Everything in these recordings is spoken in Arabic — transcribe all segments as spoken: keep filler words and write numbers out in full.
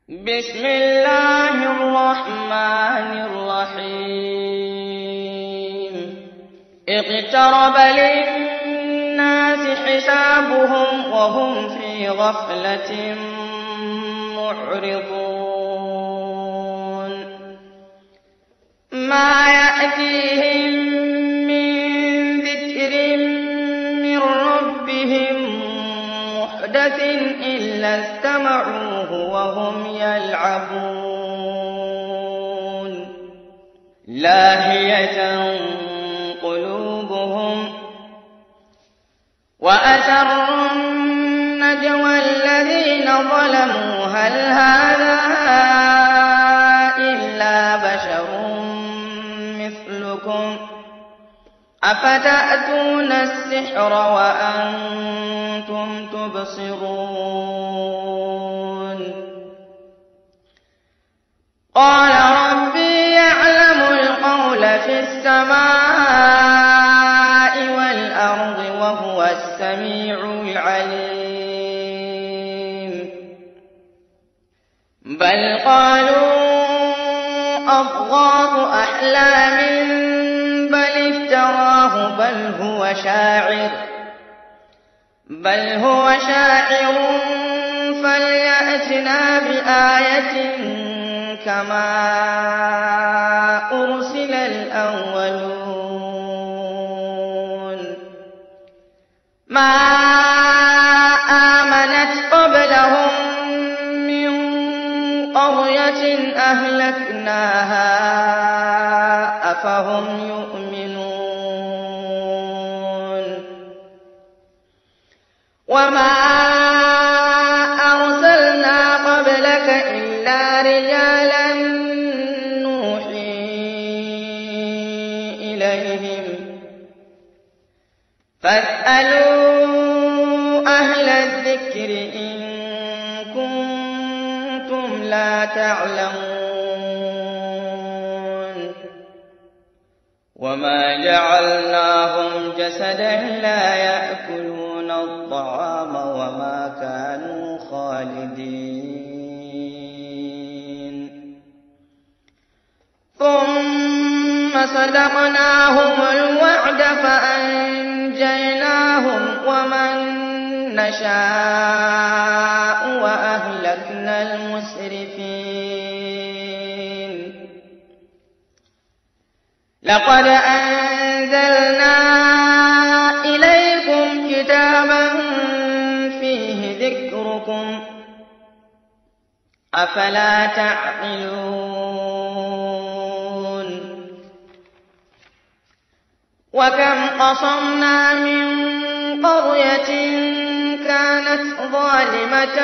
بسم الله الرحمن الرحيم اقترب للناس حسابهم وهم في غفلة معرضون ما يأتيهم من ذكر من ربهم محدث إلا استمعوه وهم يلعبون لاهية قلوبهم وأسروا النجوى الذين ظلموا هل هذا إلا بشر مثلكم أفتأتون السحر وأنتم تبصرون قال ربي يعلم القول في السماء والأرض وهو السميع العليم بل قالوا أضغاث أحلام بل افتراه بل هو شاعر بل هو شاعر فليأتنا بآية كما أرسل الأولون ما آمنت قبلهم من قرية أهلكناها أفهم يؤمنون وما أرسلنا قبلك إلا رجالا نوحي إليهم فاسألوا أهل الذكر إن كنتم لا تعلمون وما جعلناهم جسدا لا يأكلون الطعام وما كانوا خالدين ثم صدقناهم الوعد فأنجيناهم ومن نشاء وأهلكنا المسرفين لقد أنزلنا إليكم كتابا فيه ذكركم أفلا تعقلون وكم قصمنا من قرية كانت ظالمة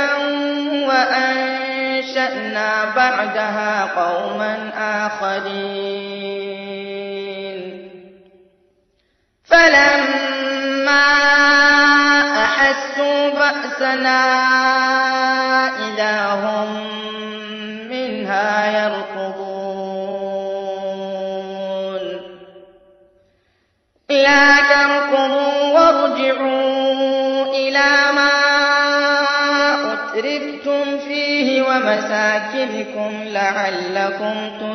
وأنشأنا بعدها قوما آخرين فلما أحسوا بأسنا إذا هم منها يركضون لا تركضوا وارجعوا إلى ما أترفتم فيه ومساكنكم لعلكم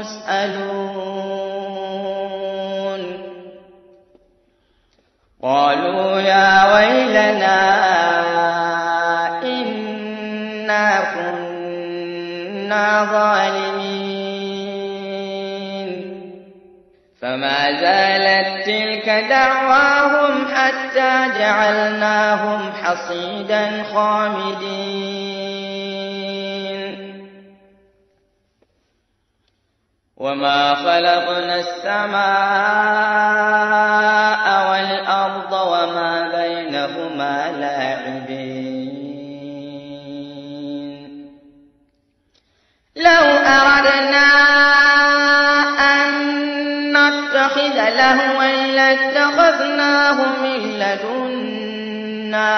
تسألون قالوا يا ويلنا إنا كنا ظالمين فما زالت تلك دعواهم حتى جعلناهم حصيدا خامدين وما خلقنا السماء والأرض وما بينهما لاعبين لو أردنا أن نتخذ لهوا لاتخذناه من لدنا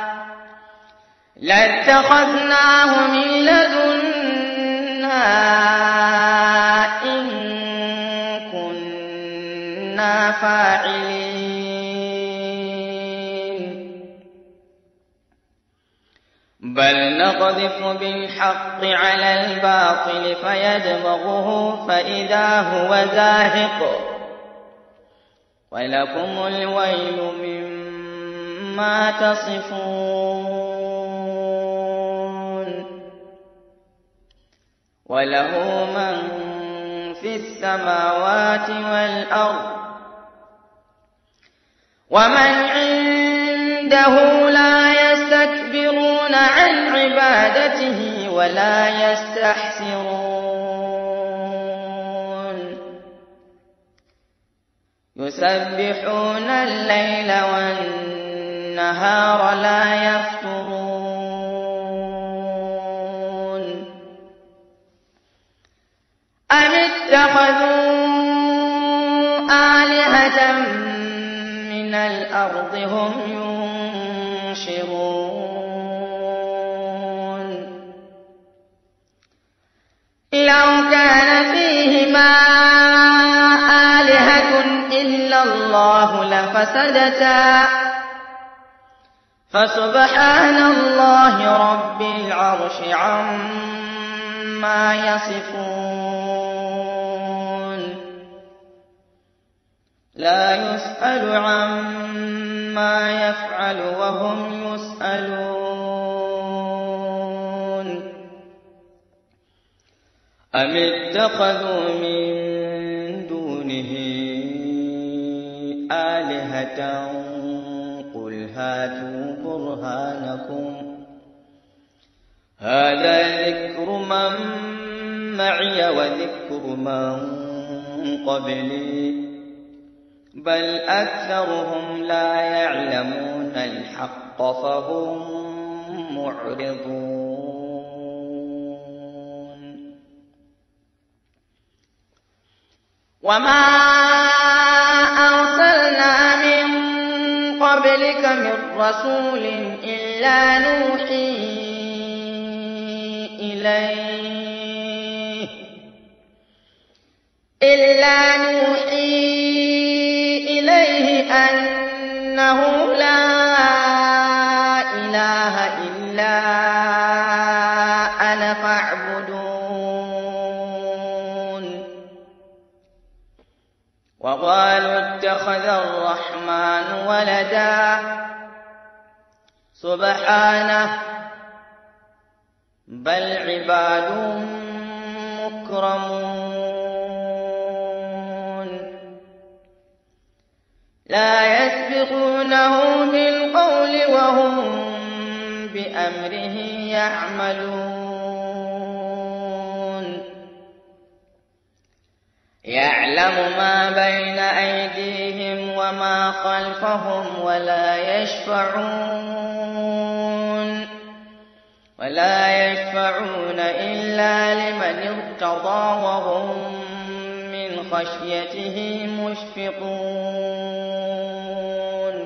لاتخذناه من لدنا إن كنا فاعلين بل بل نقذف بالحق على الباطل فيدمغه فإذا هو زاهق ولكم الويل مما تصفون وله من في السماوات والأرض ومن عنده لا يستكبرون عن عبادته ولا يستحسرون يسبحون الليل والنهار لا يفترون أم اتخذوا آلهة من الأرض هم ينشرون لو كان فيهما آلهة إلا الله لفسدتا فسبحان الله رب العرش عما يصفون لا يسأل عما يفعل وهم يسألون أم اتخذوا من دونه آلهة قل هاتوا برهانكم هذا ذكر من معي وذكر من قبلي بل أكثرهم لا يعلمون الحق فهم معرضون وما أرسلنا من قبلك من رسول إلا نوحي إليه إلا نوحي إليه أنه لا إله إلا أنا فاعبدون وقالوا اتخذ الرحمن ولدا سبحانه بل عباد مكرمون لا يسبقونه بالقول وهم بأمره يعملون يعلم ما بين أيديهم وما خلفهم ولا يشفعون ولا يشفعون إلا لمن ارتضى وهم من خشيته مشفقون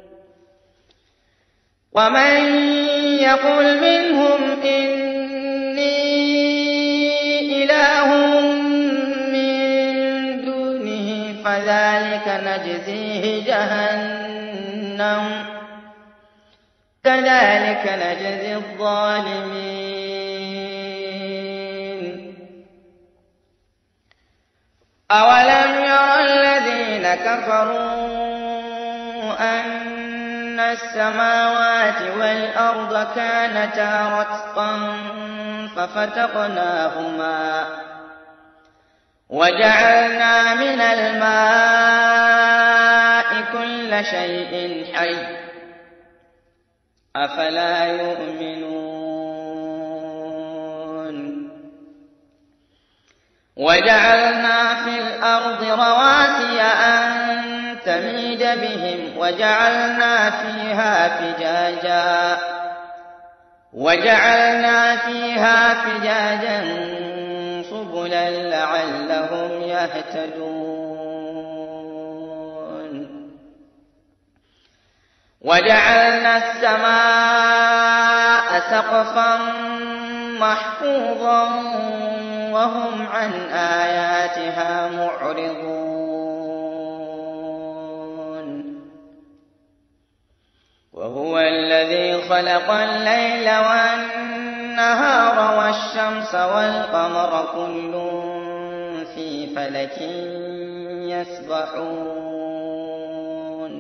ومن يقل منهم إني إله من دونه فذلك نجزيه جهنم كذلك نجزي الظالمين أولم ير الذين كفروا أن السماوات والأرض كانتا رتقا ففتقناهما وجعلنا من الماء كل شيء حي أفلا يؤمنون وجعلنا في الأرض رواسي أن تميد بهم وجعلنا فيها فجاجا وجعلنا فيها فجاجا سبلا لعلهم يهتدون وجعلنا السماء سقفا محفوظا وهم عن آياتها معرضون وهو هو الذي خلق الليل والنهار والشمس والقمر كل في فلك يسبحون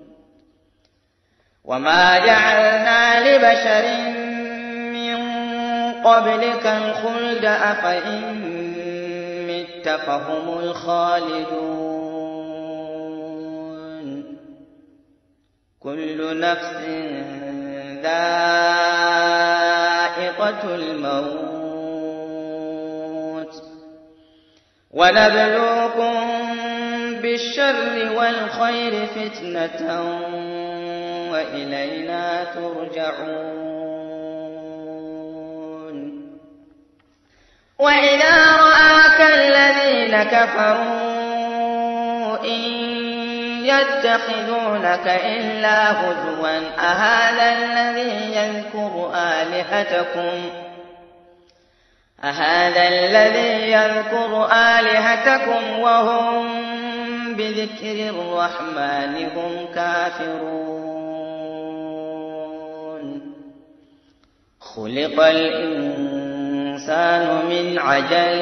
وما جعلنا لبشر من قبلك الخلد أفإن مت فهم الخالدون كل نفس ذائقة الموت ونبلوكم بالشر والخير فتنة وإلينا ترجعون وإذا رآك الذين كفروا إن يتخذونك إلا هزوا أهذا الذي يذكر آلهتكم أهذا الذي يذكر آلهتكم وهم بذكر الرحمن هم كافرون خلق الإنسان من عجل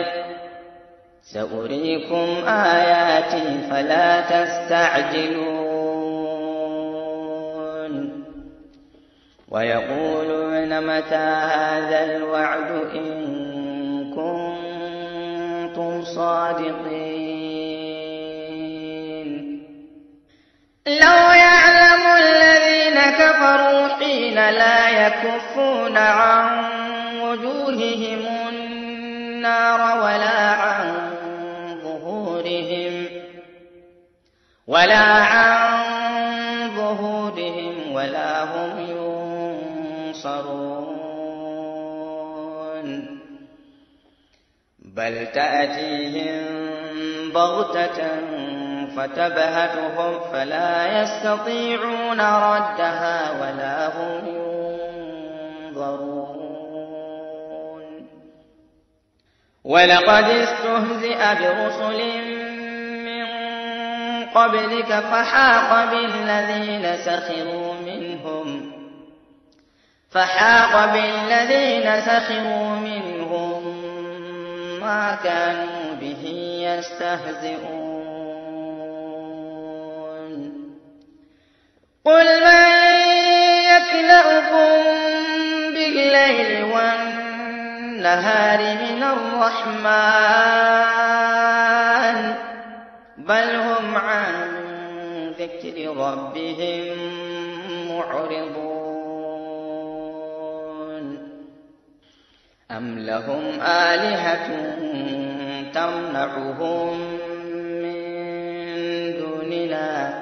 سأريكم آياتي فلا تستعجلون ويقولون متى هذا الوعد إن كنتم صادقين لو يعلم الذين كفروا حين لا يكفون عن وجوههم النار ولا عن ظهورهم ولا عن ظهورهم ولا هم ينصرون بل تأتيهم بغتة فتبهتهم فلا يستطيعون ردها ولا هم ينظرون ولقد استهزئ برسل من قبلك فحاق بالذين سخروا منهم فحاق بالذين سخروا منهم ما كانوا به يستهزئون قل من يكلؤكم بالليل والنهار من الرحمن بل هم عن ذكر ربهم معرضون أم لهم آلهة تمنعهم من دوننا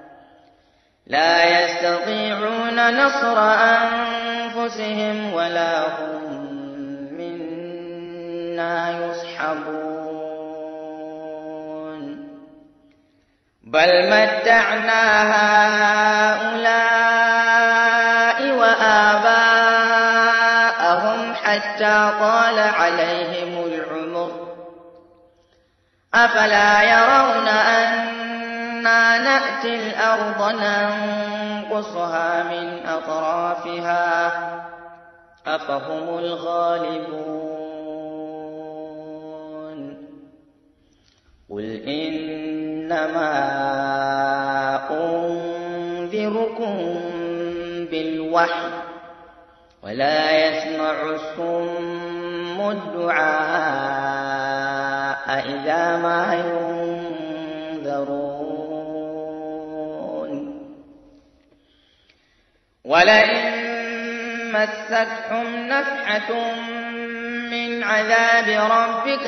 لا يستطيعون نصر أنفسهم ولا هم منا يصحبون بل متعنا هؤلاء وآباءهم حتى طال عليهم العمر أفلا يرون أنا نأتي الأرض ننقصها من أطرافها أفهم الغالبون قل إنما أنذركم بالوحي ولا يسمع الصم الدعاء إذا ما ينذرون ولئن مستهم نفحة من عذاب ربك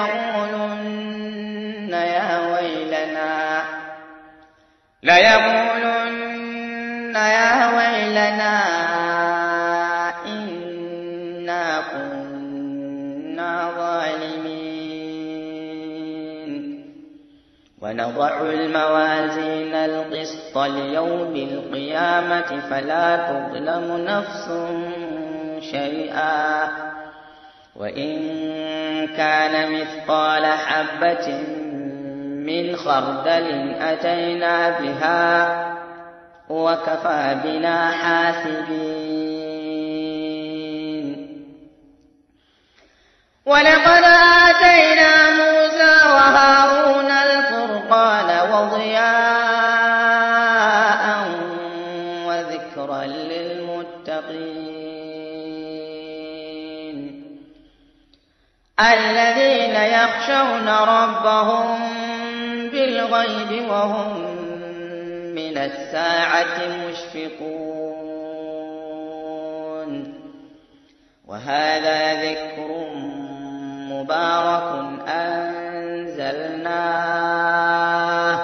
ليقولن يا ويلنا ليقولن يا ويلنا إنا كنا ظالمين ونضع الموازين القسط ليوم القيامة فلا تظلم نفس شيئا وإن كان مثقال حبة من خردل أتينا بها وكفى بنا حاسبين. ولقد آتينا موسى وهارون الفرقان وضياء وذكرا للمتقين الذين يخشون ربهم بالغيب وهم من الساعة مشفقون. وهذا ذكر مبارك أنزلناه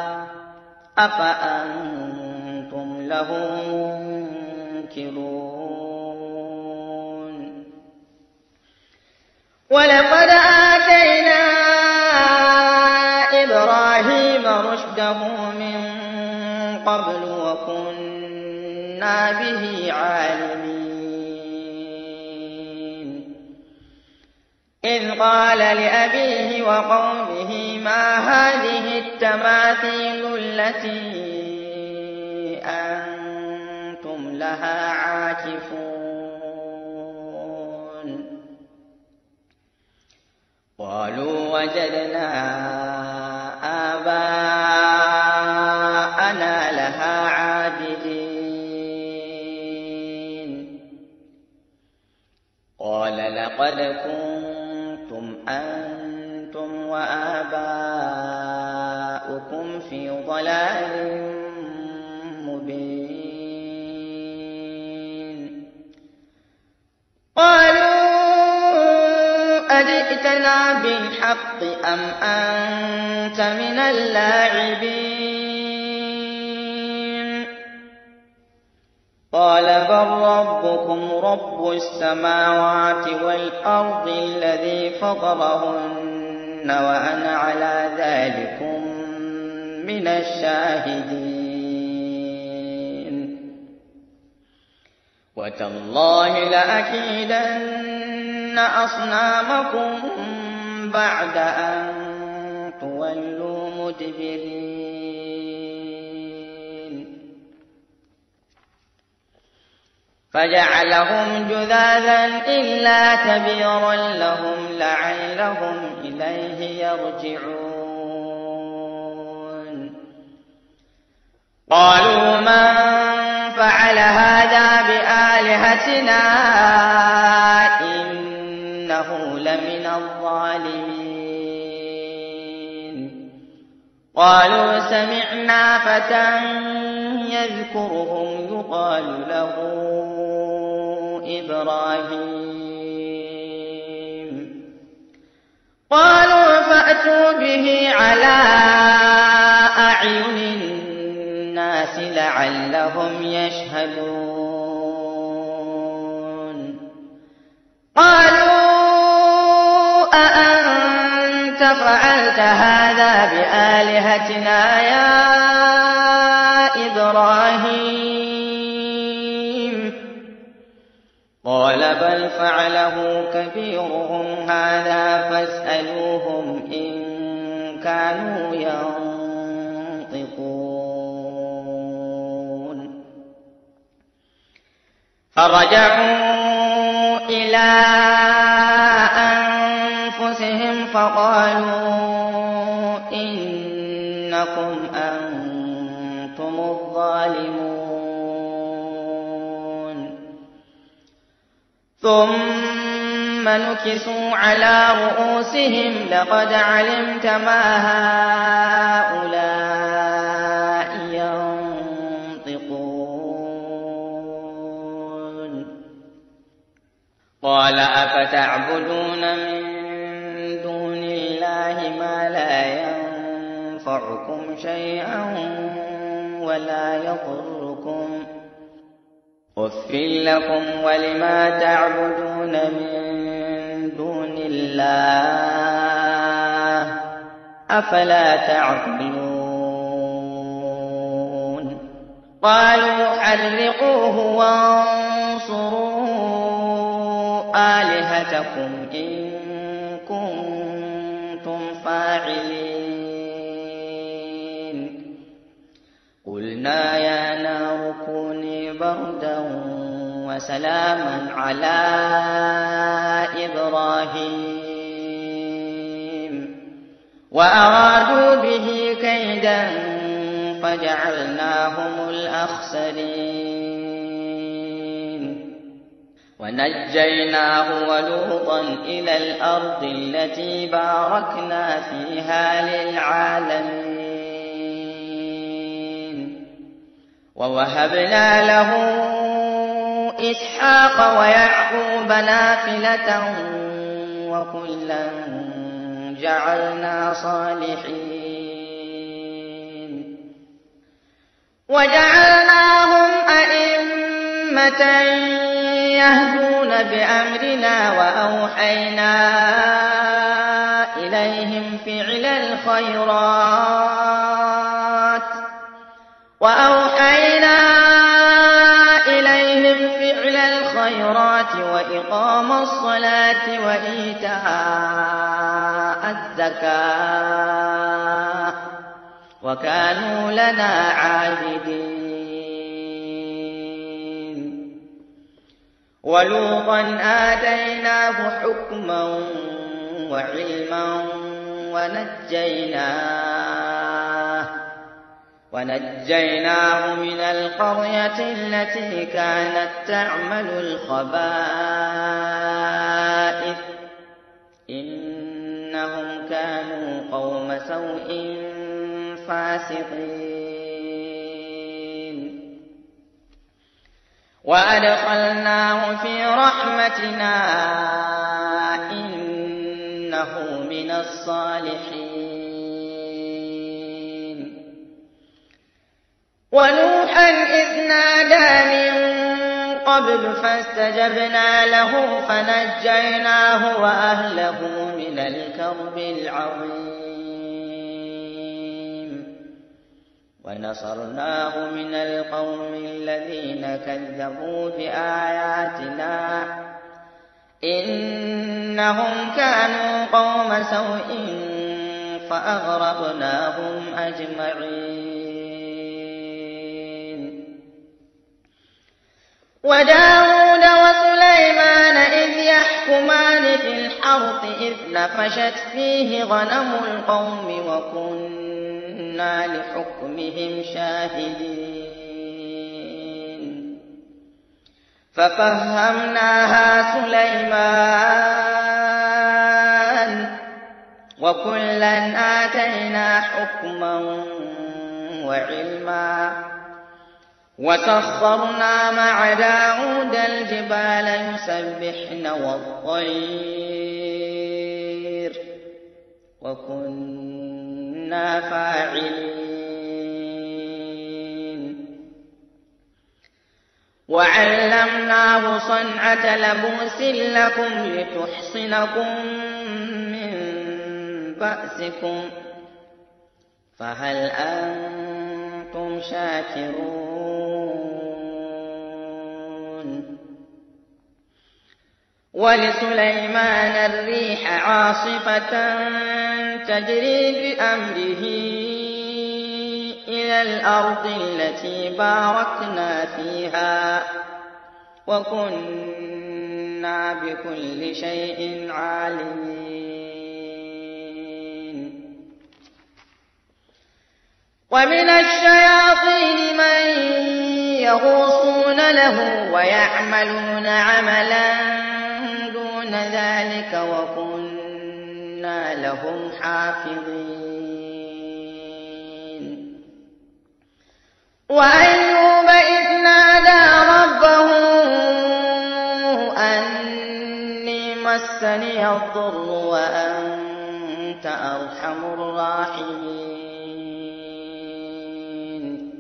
أفأنتم له منكرون. ولقد آتينا إبراهيم رشده من قبل وكنا به عالمين. إذ قال لأبيه وقومه ما هذه التماثيل التي أنتم لها عاكفون. قالوا وجدنا آباءنا لها عابدين. قال لقد كنتم أنتم وآباؤكم في ضلال مبين. قالوا أجئتنا بالحق أم أنت من اللاعبين؟ قال بل ربكم رب السماوات والأرض الذي فطرهن وأنا على ذلكم من الشاهدين. وتالله لأكيدن أصنامكم بعد أن تولوا مدبرين. فجعلهم جذاذا إلا كبيرا لهم لعلهم إليه يرجعون. قالوا من فعل هذا بآلهتنا إنه لمن الظالمين. قالوا سمعنا فتى يذكرهم يقال له إبراهيم. قالوا فأتوا به على أعين الناس لعلهم يشهدون. قالوا أأنت فعلت هذا بآلهتنا يا إبراهيم؟ قال بل فعله كبيرهم هذا فاسألوهم إن كانوا ينطقون. فرجعوا إلى أنفسهم فقالوا إنكم أنتم الظالمون. ثم نكسوا على رؤوسهم لقد علمت ما هؤلاء ينطقون. قال أفتعبدون من دون الله ما لا ينفعكم شيئا ولا يضركم أف لكم ولما تعبدون من دون الله أفلا تعقلون. قالوا حرقوه وانصروا آلهتكم إن كنتم فاعلين. قلنا يا نار وسلاما على إبراهيم وأرادوا به كيدا فجعلناهم الأخسرين ونجيناه ولوطا إلى الأرض التي باركنا فيها للعالمين ووهبنا له إسحاق ويعقوب نافلة وكلا جعلنا صالحين وجعلناهم أئمة يهدون بأمرنا وأوحينا إليهم فعل الخيرات وأوحينا إليهم فعل الخيرات وإقام الصلاة وإيتاء الزكاة وكانوا لنا عابدين ولوطا آتيناه حكما وعلما ونجيناه ونجيناه من القرية التي كانت تعمل الخبائث إنهم كانوا قوم سوء فاسقين وأدخلناه في رحمتنا إنه من الصالحين ونوحا إذ نادى من قبل فاستجبنا له فنجيناه وأهله من الكرب العظيم ونصرناه من القوم الذين كذبوا بآياتنا إنهم كانوا قوم سوء فأغرقناهم أجمعين وداود وسليمان إذ يحكمان في الحرث إذ نفشت فيه غنم القوم وكنا لحكمهم شاهدين ففهمناها سليمان وكلا آتينا حكما وعلما وسخرنا مع داود الجبال يسبحن والطير وكنا فاعلين وعلمناه صنعة لبوس لكم لتحصنكم من بأسكم فهل أنتم شاكرون ولسليمان الريح عاصفة تجري بأمره إلى الأرض التي باركنا فيها وكنا بكل شيء عالمين ومن الشياطين من يغوصون له ويعملون عملا دون ذلك وكنا لهم حافظين وأيوب إذ نادى ربه أني مسني الضر وأنت أرحم الراحمين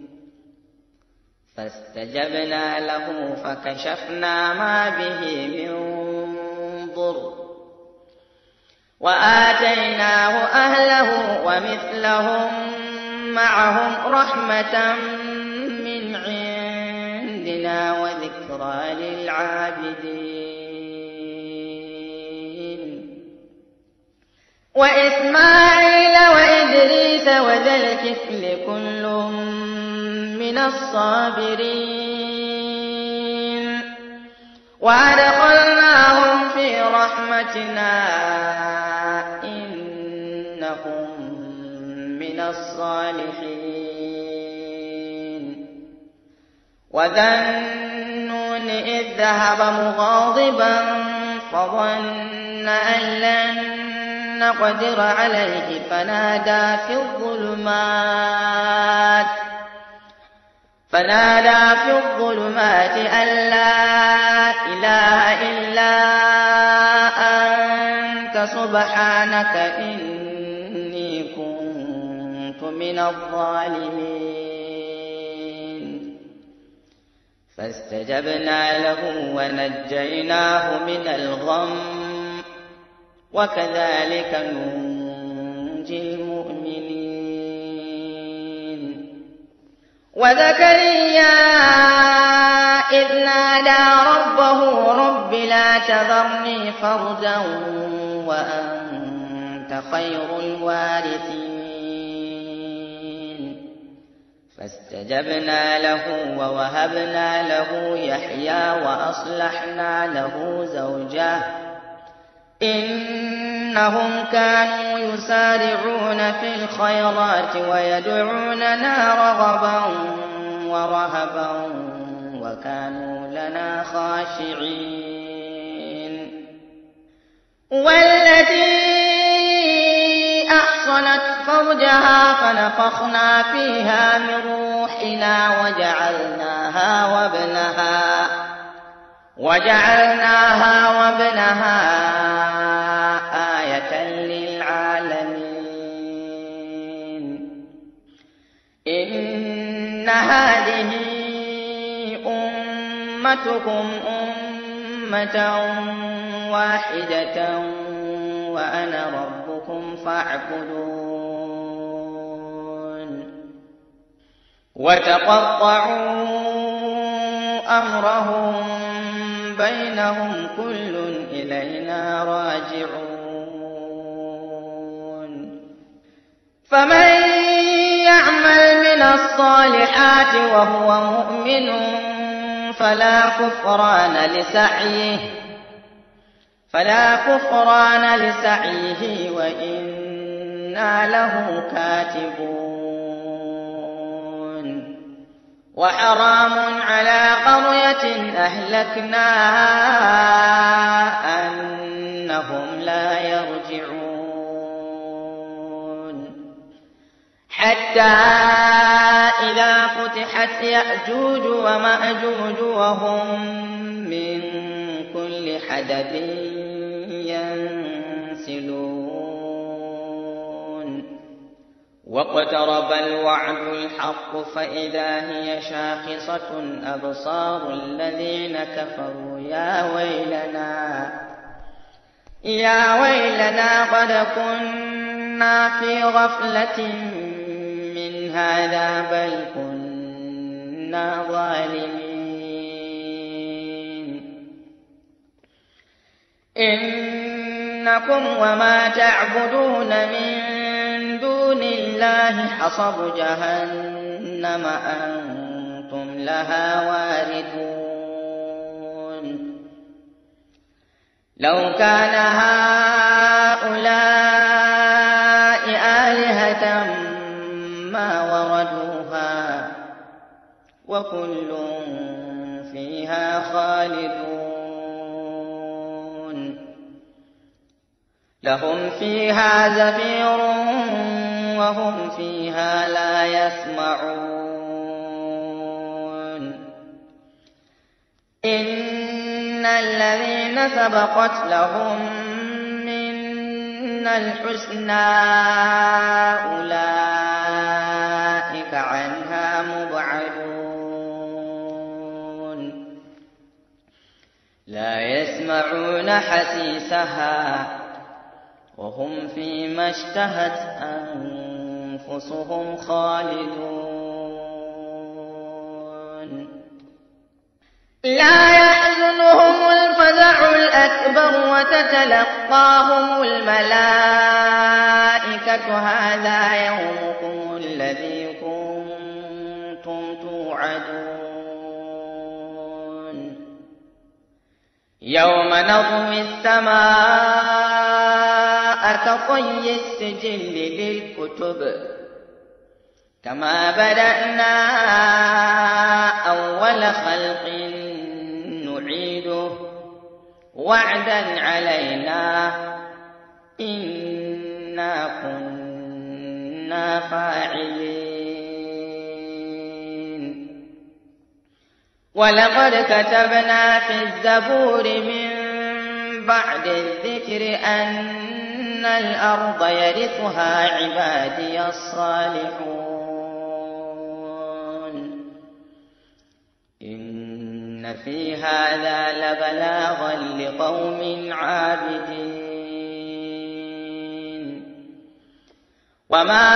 فاستجبنا له فكشفنا ما به من ضر وآتيناه أهله ومثلهم معهم رحمة من عندنا وذكرى للعابدين وإسماعيل وإدريس وذا الكفل كل من الصابرين وأدخلناهم في رحمتنا إنهم من الصالحين. وذا النون إذ ذهب مغاضبا فظن أن لن نقدر عليه فنادى في الظلمات فنادى في الظلمات أن لا إله إلا أنت سبحانك إني كنت من الظالمين. فاستجبنا له ونجيناه من الغم وكذلك ننجي المؤمنين. وزكريا إذ نادى ربه رب لا تذرني فردا وأنت خير الوارثين. فاستجبنا له ووهبنا له يحيى وأصلحنا له زوجه إنهم كانوا يسارعون في الخيرات ويدعوننا رغبا ورهبا وكانوا لنا خاشعين. والتي أحصنت فرجها فنفخنا فيها من روحنا وجعلناها وابنها وجعلناها وابنها آية للعالمين. إن هذه أمتكم أمة واحدة وأنا ربكم فاعبدون. وتقطعوا أمرهم بينهم كل إلينا راجعون. فمن يعمل من الصالحات وهو مؤمن فلا كفران لسعيه فلا كفران لسعيه وإنا له كاتبون. وحرام على قرية أهلكناها أنهم لا يرجعون. حتى إذا فتحت يأجوج ومأجوج وهم من كل حدب ينسلون. واقترب الوعد الحق فإذا هي شاخصة أبصار الذين كفروا يا ويلنا يا ويلنا قد كنا في غفلة من هذا بل كنا ظالمين. إنكم وما تعبدون من دون الله حصب جهنم أنتم لها واردون. لو كان هؤلاء آلهة ما وردوها وكل فيها خالدون. لهم فيها زفير وهم فيها لا يسمعون. إن الذين سبقت لهم منا الحسنى أولئك عنها مبعدون. لا يسمعون حسيسها وهم فيما اشتهت أنفسهم خالدون. لا يحزنهم الفزع الأكبر وتتلقاهم الملائكة هذا يومكم الذي كنتم توعدون. يوم نطوي السماء كطي السجل للكتب كما بدأنا أول خلق نعيده وعدا علينا إنا كنا فاعلين ولقد كتبنا في الزبور من بعد الذكر أن الأرض يرثها عبادي الصالحون إن في هذا لبلاغا لقوم عابدين وما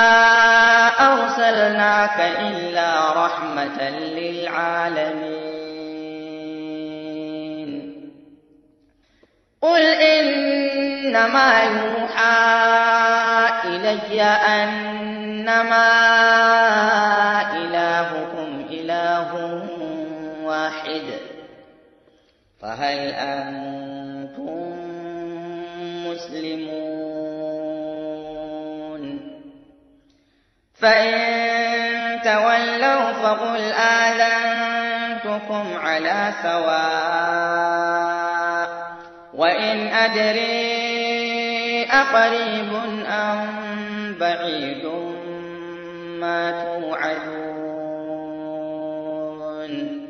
أرسلناك إلا رحمة للعالمين قل إنما يوحى إلي أنما إلهكم إله واحد فهل أنتم مسلمون فإن تولوا فقل آذنتكم على سواء وإن أدري أقريب أم بعيد ما توعدون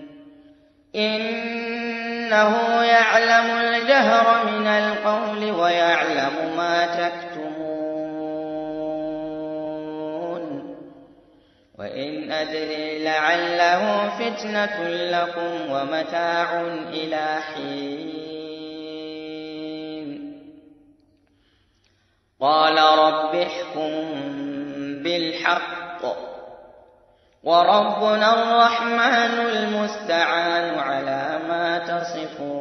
إنه يعلم الجهر من القول ويعلم ما تكتمون وإن أدري لعله فتنة لكم ومتاع إلى حين قال رب احكم بالحق وربنا الرحمن المستعان على ما تصفون